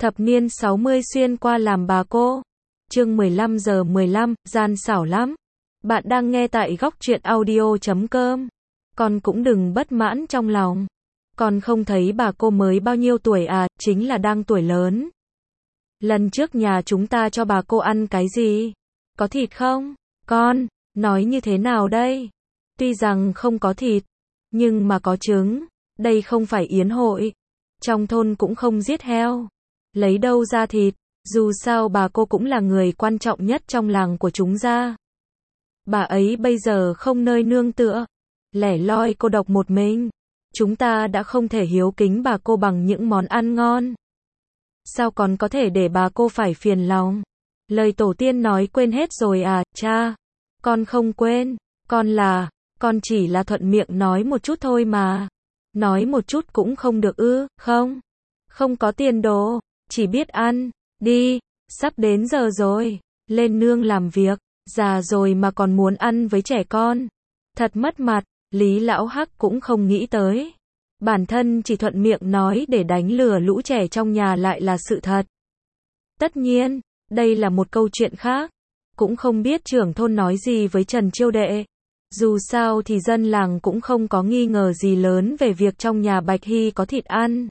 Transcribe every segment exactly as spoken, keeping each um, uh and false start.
Thập niên sáu mươi xuyên qua làm bà cô. Chương mười lăm giờ mười lăm, gian xảo lắm. Bạn đang nghe tại góc truyện audio chấm com. Con cũng đừng bất mãn trong lòng. Con không thấy bà cô mới bao nhiêu tuổi à, chính là đang tuổi lớn. Lần trước nhà chúng ta cho bà cô ăn cái gì? Có thịt không? Con, nói như thế nào đây? Tuy rằng không có thịt, nhưng mà có trứng. Đây không phải yến hội. Trong thôn cũng không giết heo. Lấy đâu ra thịt? Dù sao bà cô cũng là người quan trọng nhất trong làng của chúng ta. Bà ấy bây giờ không nơi nương tựa, lẻ loi cô độc một mình. Chúng ta đã không thể hiếu kính bà cô bằng những món ăn ngon. Sao còn có thể để bà cô phải phiền lòng? Lời tổ tiên nói quên hết rồi à, cha? Con không quên, con là, con chỉ là thuận miệng nói một chút thôi mà. Nói một chút cũng không được ư, không? Không có tiền đồ, chỉ biết ăn, đi, sắp đến giờ rồi, lên nương làm việc, già rồi mà còn muốn ăn với trẻ con. Thật mất mặt, Lý Lão Hắc cũng không nghĩ tới. Bản thân chỉ thuận miệng nói để đánh lừa lũ trẻ trong nhà lại là sự thật. Tất nhiên, đây là một câu chuyện khác. Cũng không biết trưởng thôn nói gì với Trần Chiêu Đệ. Dù sao thì dân làng cũng không có nghi ngờ gì lớn về việc trong nhà Bạch Hy có thịt ăn.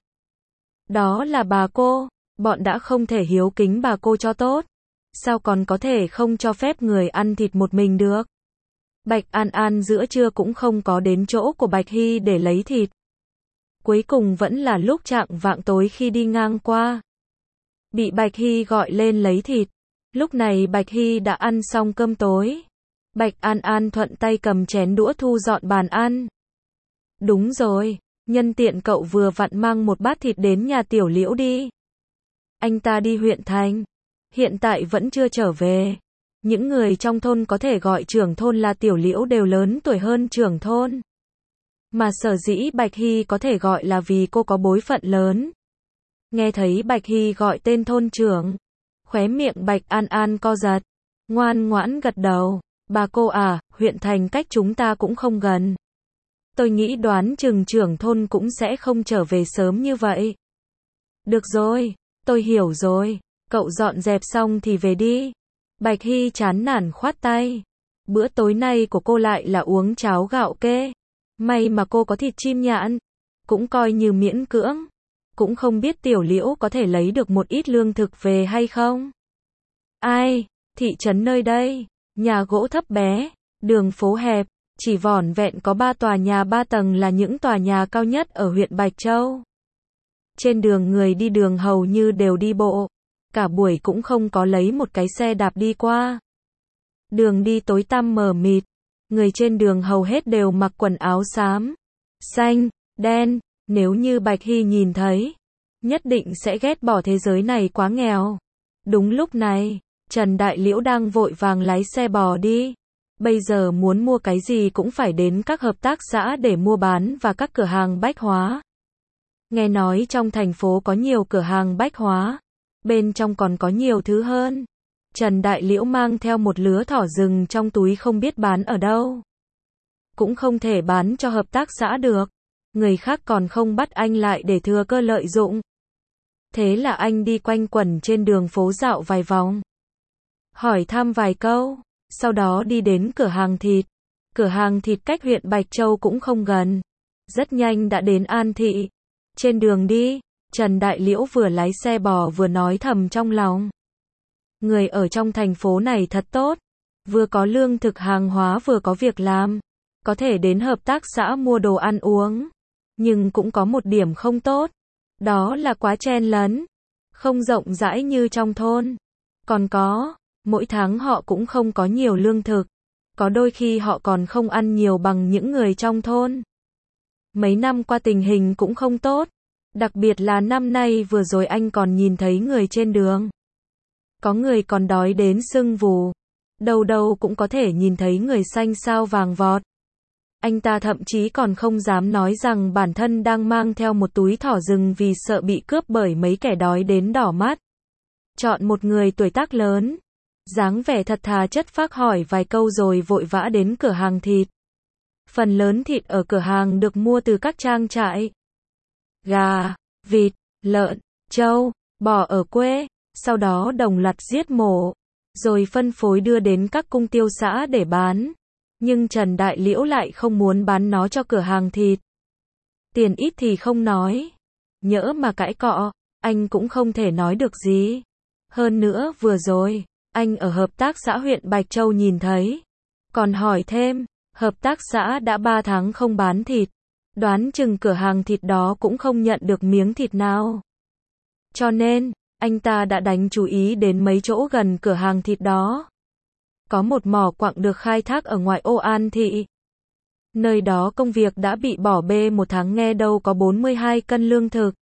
Đó là bà cô, bọn đã không thể hiếu kính bà cô cho tốt. Sao còn có thể không cho phép người ăn thịt một mình được? Bạch An An giữa trưa cũng không có đến chỗ của Bạch Hy để lấy thịt. Cuối cùng vẫn là lúc chạng vạng tối khi đi ngang qua. Bị Bạch Hy gọi lên lấy thịt. Lúc này Bạch Hy đã ăn xong cơm tối. Bạch An An thuận tay cầm chén đũa thu dọn bàn ăn. Đúng rồi, nhân tiện cậu vừa vặn mang một bát thịt đến nhà Tiểu Liễu đi. Anh ta đi huyện thành, hiện tại vẫn chưa trở về. Những người trong thôn có thể gọi trưởng thôn là Tiểu Liễu đều lớn tuổi hơn trưởng thôn. Mà sở dĩ Bạch Hy có thể gọi là vì cô có bối phận lớn. Nghe thấy Bạch Hy gọi tên thôn trưởng, khóe miệng Bạch An An co giật, ngoan ngoãn gật đầu. Bà cô à, huyện thành cách chúng ta cũng không gần. Tôi nghĩ đoán chừng trưởng thôn cũng sẽ không trở về sớm như vậy. Được rồi, tôi hiểu rồi, cậu dọn dẹp xong thì về đi. Bạch Hy chán nản khoát tay. Bữa tối nay của cô lại là uống cháo gạo kê. May mà cô có thịt chim nhạn, cũng coi như miễn cưỡng. Cũng không biết Tiểu Liễu có thể lấy được một ít lương thực về hay không. Ai, thị trấn nơi đây, nhà gỗ thấp bé, đường phố hẹp, chỉ vỏn vẹn có ba tòa nhà ba tầng là những tòa nhà cao nhất ở huyện Bạch Châu. Trên đường người đi đường hầu như đều đi bộ, cả buổi cũng không có lấy một cái xe đạp đi qua. Đường đi tối tăm mờ mịt, người trên đường hầu hết đều mặc quần áo xám, xanh, đen, nếu như Bạch Hy nhìn thấy, nhất định sẽ ghét bỏ thế giới này quá nghèo. Đúng lúc này, Trần Đại Liễu đang vội vàng lái xe bò đi. Bây giờ muốn mua cái gì cũng phải đến các hợp tác xã để mua bán và các cửa hàng bách hóa. Nghe nói trong thành phố có nhiều cửa hàng bách hóa, bên trong còn có nhiều thứ hơn. Trần Đại Liễu mang theo một lứa thỏ rừng trong túi không biết bán ở đâu. Cũng không thể bán cho hợp tác xã được. Người khác còn không bắt anh lại để thừa cơ lợi dụng. Thế là anh đi quanh quẩn trên đường phố dạo vài vòng. Hỏi thăm vài câu, sau đó đi đến cửa hàng thịt. Cửa hàng thịt cách huyện Bạch Châu cũng không gần. Rất nhanh đã đến An Thị. Trên đường đi, Trần Đại Liễu vừa lái xe bò vừa nói thầm trong lòng. Người ở trong thành phố này thật tốt. Vừa có lương thực hàng hóa vừa có việc làm. Có thể đến hợp tác xã mua đồ ăn uống. Nhưng cũng có một điểm không tốt. Đó là quá chen lấn. Không rộng rãi như trong thôn. Còn có, mỗi tháng họ cũng không có nhiều lương thực. Có đôi khi họ còn không ăn nhiều bằng những người trong thôn. Mấy năm qua tình hình cũng không tốt. Đặc biệt là năm nay vừa rồi anh còn nhìn thấy người trên đường. Có người còn đói đến sưng vù. Đâu đâu cũng có thể nhìn thấy người xanh xao vàng vọt. Anh ta thậm chí còn không dám nói rằng bản thân đang mang theo một túi thỏ rừng vì sợ bị cướp bởi mấy kẻ đói đến đỏ mắt. Chọn một người tuổi tác lớn, dáng vẻ thật thà chất phác hỏi vài câu rồi vội vã đến cửa hàng thịt. Phần lớn thịt ở cửa hàng được mua từ các trang trại. Gà, vịt, lợn, trâu, bò ở quê, sau đó đồng loạt giết mổ, rồi phân phối đưa đến các cung tiêu xã để bán. Nhưng Trần Đại Liễu lại không muốn bán nó cho cửa hàng thịt. Tiền ít thì không nói, nhỡ mà cãi cọ, anh cũng không thể nói được gì. Hơn nữa vừa rồi, anh ở hợp tác xã huyện Bạch Châu nhìn thấy. Còn hỏi thêm, hợp tác xã đã ba tháng không bán thịt. Đoán chừng cửa hàng thịt đó cũng không nhận được miếng thịt nào. Cho nên, anh ta đã đánh chú ý đến mấy chỗ gần cửa hàng thịt đó. Có một mỏ quặng được khai thác ở ngoại ô An Thị. Nơi đó công việc đã bị bỏ bê một tháng, nghe đâu có bốn mươi hai cân lương thực.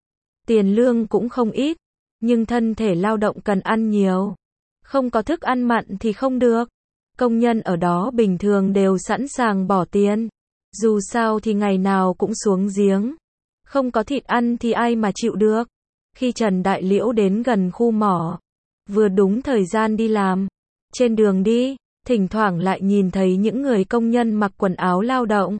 Tiền lương cũng không ít, nhưng thân thể lao động cần ăn nhiều. Không có thức ăn mặn thì không được. Công nhân ở đó bình thường đều sẵn sàng bỏ tiền. Dù sao thì ngày nào cũng xuống giếng. Không có thịt ăn thì ai mà chịu được. Khi Trần Đại Liễu đến gần khu mỏ, vừa đúng thời gian đi làm. Trên đường đi, thỉnh thoảng lại nhìn thấy những người công nhân mặc quần áo lao động.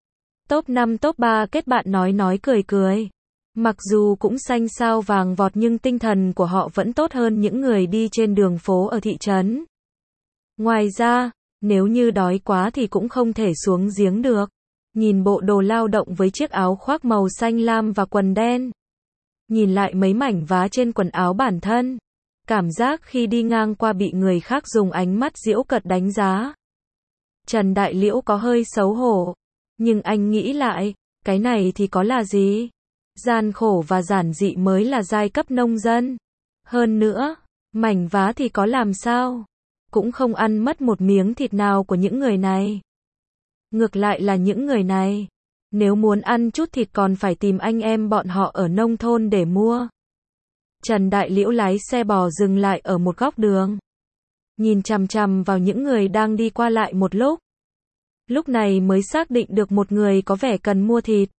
Top năm top ba kết bạn nói nói cười cười. Mặc dù cũng xanh sao vàng vọt nhưng tinh thần của họ vẫn tốt hơn những người đi trên đường phố ở thị trấn. Ngoài ra, nếu như đói quá thì cũng không thể xuống giếng được. Nhìn bộ đồ lao động với chiếc áo khoác màu xanh lam và quần đen. Nhìn lại mấy mảnh vá trên quần áo bản thân. Cảm giác khi đi ngang qua bị người khác dùng ánh mắt giễu cợt đánh giá. Trần Đại Liễu có hơi xấu hổ. Nhưng anh nghĩ lại, cái này thì có là gì? Gian khổ và giản dị mới là giai cấp nông dân. Hơn nữa, mảnh vá thì có làm sao? Cũng không ăn mất một miếng thịt nào của những người này. Ngược lại là những người này, nếu muốn ăn chút thịt còn phải tìm anh em bọn họ ở nông thôn để mua. Trần Đại Liễu lái xe bò dừng lại ở một góc đường. Nhìn chằm chằm vào những người đang đi qua lại một lúc. Lúc này mới xác định được một người có vẻ cần mua thịt.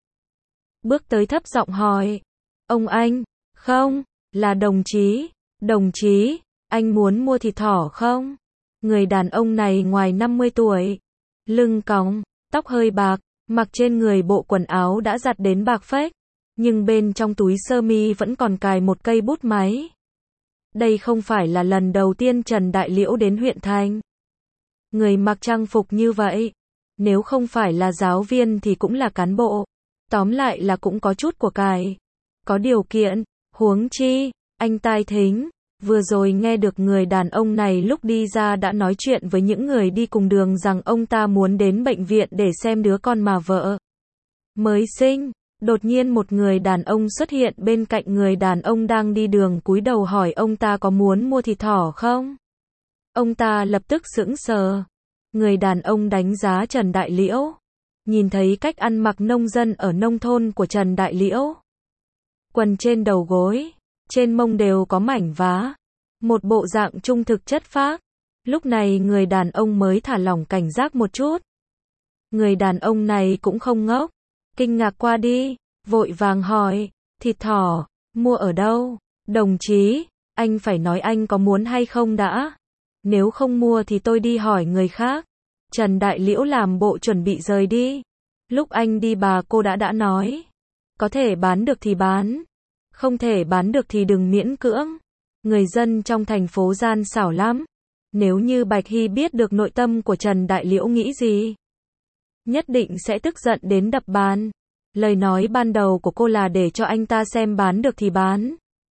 Bước tới thấp giọng hỏi. Ông anh, không, là đồng chí, đồng chí, anh muốn mua thịt thỏ không? Người đàn ông này ngoài năm mươi tuổi, lưng còng, tóc hơi bạc, mặc trên người bộ quần áo đã giặt đến bạc phách, nhưng bên trong túi sơ mi vẫn còn cài một cây bút máy. Đây không phải là lần đầu tiên Trần Đại Liễu đến huyện thành. Người mặc trang phục như vậy, nếu không phải là giáo viên thì cũng là cán bộ. Tóm lại là cũng có chút của cải. Có điều kiện, huống chi, anh tai thính. Vừa rồi nghe được người đàn ông này lúc đi ra đã nói chuyện với những người đi cùng đường rằng ông ta muốn đến bệnh viện để xem đứa con mà vợ mới sinh. Đột nhiên một người đàn ông xuất hiện bên cạnh người đàn ông đang đi đường, cúi đầu hỏi ông ta có muốn mua thịt thỏ không? Ông ta lập tức sững sờ. Người đàn ông đánh giá Trần Đại Liễu. Nhìn thấy cách ăn mặc nông dân ở nông thôn của Trần Đại Liễu. Quần trên đầu gối, trên mông đều có mảnh vá. Một bộ dạng trung thực chất phác. Lúc này người đàn ông mới thả lỏng cảnh giác một chút. Người đàn ông này cũng không ngốc. Kinh ngạc qua đi, vội vàng hỏi, thịt thỏ, mua ở đâu? Đồng chí, anh phải nói anh có muốn hay không đã. Nếu không mua thì tôi đi hỏi người khác. Trần Đại Liễu làm bộ chuẩn bị rời đi. Lúc anh đi bà cô đã đã nói. Có thể bán được thì bán. Không thể bán được thì đừng miễn cưỡng. Người dân trong thành phố gian xảo lắm. Nếu như Bạch Hy biết được nội tâm của Trần Đại Liễu nghĩ gì, nhất định sẽ tức giận đến đập bàn. Lời nói ban đầu của cô là để cho anh ta xem bán được thì bán.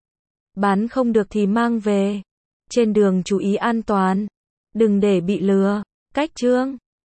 Bán không được thì mang về. Trên đường chú ý an toàn. Đừng để bị lừa. Cách chương